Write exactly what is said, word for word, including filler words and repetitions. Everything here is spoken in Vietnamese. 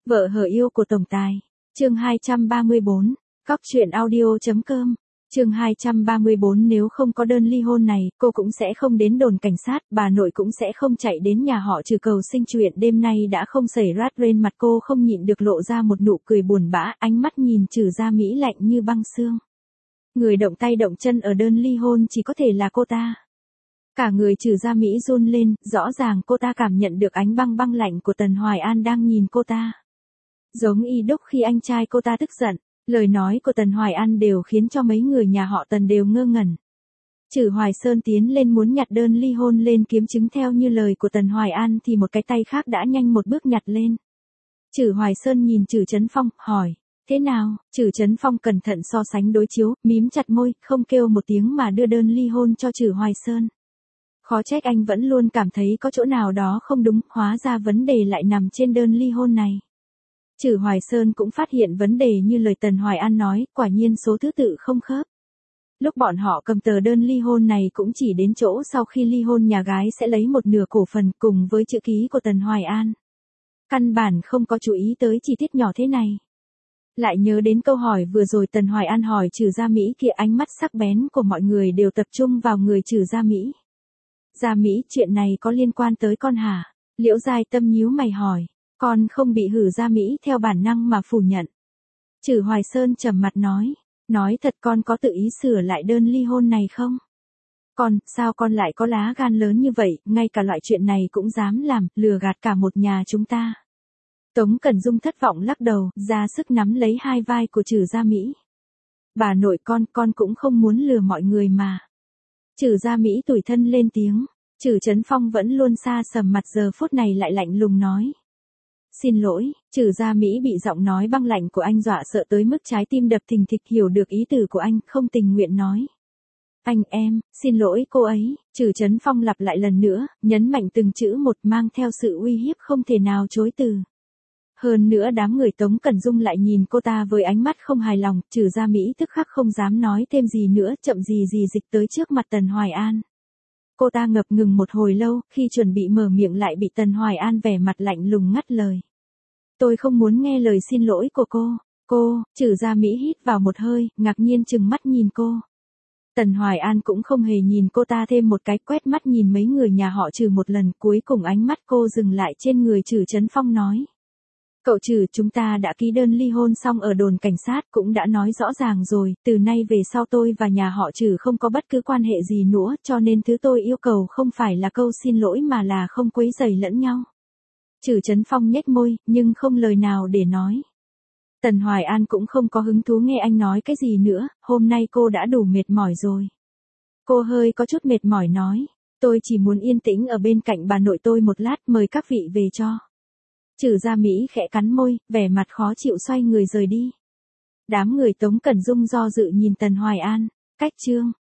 Vợ hờ yêu của tổng tài. Chương hai trăm ba mươi bốn. Cóc truyện audio.com. Chương hai trăm ba mươi bốn. Nếu không có đơn ly hôn này, cô cũng sẽ không đến đồn cảnh sát, bà nội cũng sẽ không chạy đến nhà họ Trừ cầu sinh. Chuyện đêm nay đã không xảy ra, trên mặt cô không nhịn được lộ ra một nụ cười buồn bã, ánh mắt nhìn Trừ Gia Mỹ lạnh như băng xương. Người động tay động chân ở đơn ly hôn chỉ có thể là cô ta. Cả người Trừ Gia Mỹ run lên, rõ ràng cô ta cảm nhận được ánh băng băng lạnh của Tần Hoài An đang nhìn cô ta. Giống y đúc khi anh trai cô ta tức giận, lời nói của Tần Hoài An đều khiến cho mấy người nhà họ Tần đều ngơ ngẩn. Trừ Hoài Sơn tiến lên muốn nhặt đơn ly hôn lên kiếm chứng theo như lời của Tần Hoài An thì một cái tay khác đã nhanh một bước nhặt lên. Trừ Hoài Sơn nhìn Trừ Chấn Phong, hỏi, thế nào? Trừ Chấn Phong cẩn thận so sánh đối chiếu, mím chặt môi, không kêu một tiếng mà đưa đơn ly hôn cho Trừ Hoài Sơn. Khó trách anh vẫn luôn cảm thấy có chỗ nào đó không đúng, hóa ra vấn đề lại nằm trên đơn ly hôn này. Trừ Hoài Sơn cũng phát hiện vấn đề như lời Tần Hoài An nói, quả nhiên số thứ tự không khớp. Lúc bọn họ cầm tờ đơn ly hôn này cũng chỉ đến chỗ sau khi ly hôn nhà gái sẽ lấy một nửa cổ phần cùng với chữ ký của Tần Hoài An. Căn bản không có chú ý tới chi tiết nhỏ thế này. Lại nhớ đến câu hỏi vừa rồi Tần Hoài An hỏi Trừ Gia Mỹ kia, ánh mắt sắc bén của mọi người đều tập trung vào người Trừ Gia Mỹ. Gia Mỹ, chuyện này có liên quan tới con hả? Liễu Giai Tâm nhíu mày hỏi. Con không bị hử. Gia Mỹ theo bản năng mà phủ nhận. Trừ Hoài Sơn trầm mặt nói. Nói thật, con có tự ý sửa lại đơn ly hôn này không? Con, sao con lại có lá gan lớn như vậy, ngay cả loại chuyện này cũng dám làm, lừa gạt cả một nhà chúng ta. Tống Cẩn Dung thất vọng lắc đầu, ra sức nắm lấy hai vai của Trừ Gia Mỹ. Bà nội con, con cũng không muốn lừa mọi người mà. Trừ Gia Mỹ tủi thân lên tiếng. Trừ Chấn Phong vẫn luôn xa sầm mặt giờ phút này lại lạnh lùng nói. Xin lỗi. Trừ Gia Mỹ bị giọng nói băng lạnh của anh dọa sợ tới mức trái tim đập thình thịch, hiểu được ý từ của anh, không tình nguyện nói. Anh em, xin lỗi cô ấy. Trừ Chấn Phong lặp lại lần nữa, nhấn mạnh từng chữ một, mang theo sự uy hiếp không thể nào chối từ. Hơn nữa đám người Tống Cẩn Dung lại nhìn cô ta với ánh mắt không hài lòng, Trừ Gia Mỹ tức khắc không dám nói thêm gì nữa, chậm gì gì dịch tới trước mặt Tần Hoài An. Cô ta ngập ngừng một hồi lâu, khi chuẩn bị mở miệng lại bị Tần Hoài An vẻ mặt lạnh lùng ngắt lời. Tôi không muốn nghe lời xin lỗi của cô. Cô, Trừ Gia Mỹ hít vào một hơi, ngạc nhiên trừng mắt nhìn cô. Tần Hoài An cũng không hề nhìn cô ta thêm một cái, quét mắt nhìn mấy người nhà họ Trừ một lần, cuối cùng ánh mắt cô dừng lại trên người Trừ Chấn Phong nói. Cậu Trừ, chúng ta đã ký đơn ly hôn xong ở đồn cảnh sát, cũng đã nói rõ ràng rồi, từ nay về sau tôi và nhà họ Trừ không có bất cứ quan hệ gì nữa, cho nên thứ tôi yêu cầu không phải là câu xin lỗi mà là không quấy rầy lẫn nhau. Trừ Chấn Phong nhếch môi, nhưng không lời nào để nói. Tần Hoài An cũng không có hứng thú nghe anh nói cái gì nữa, hôm nay cô đã đủ mệt mỏi rồi. Cô hơi có chút mệt mỏi nói, tôi chỉ muốn yên tĩnh ở bên cạnh bà nội tôi một lát, mời các vị về cho. Trừ Gia Mỹ khẽ cắn môi, vẻ mặt khó chịu xoay người rời đi. Đám người Tống Cẩn Dung do dự nhìn Tần Hoài An. Cách chương.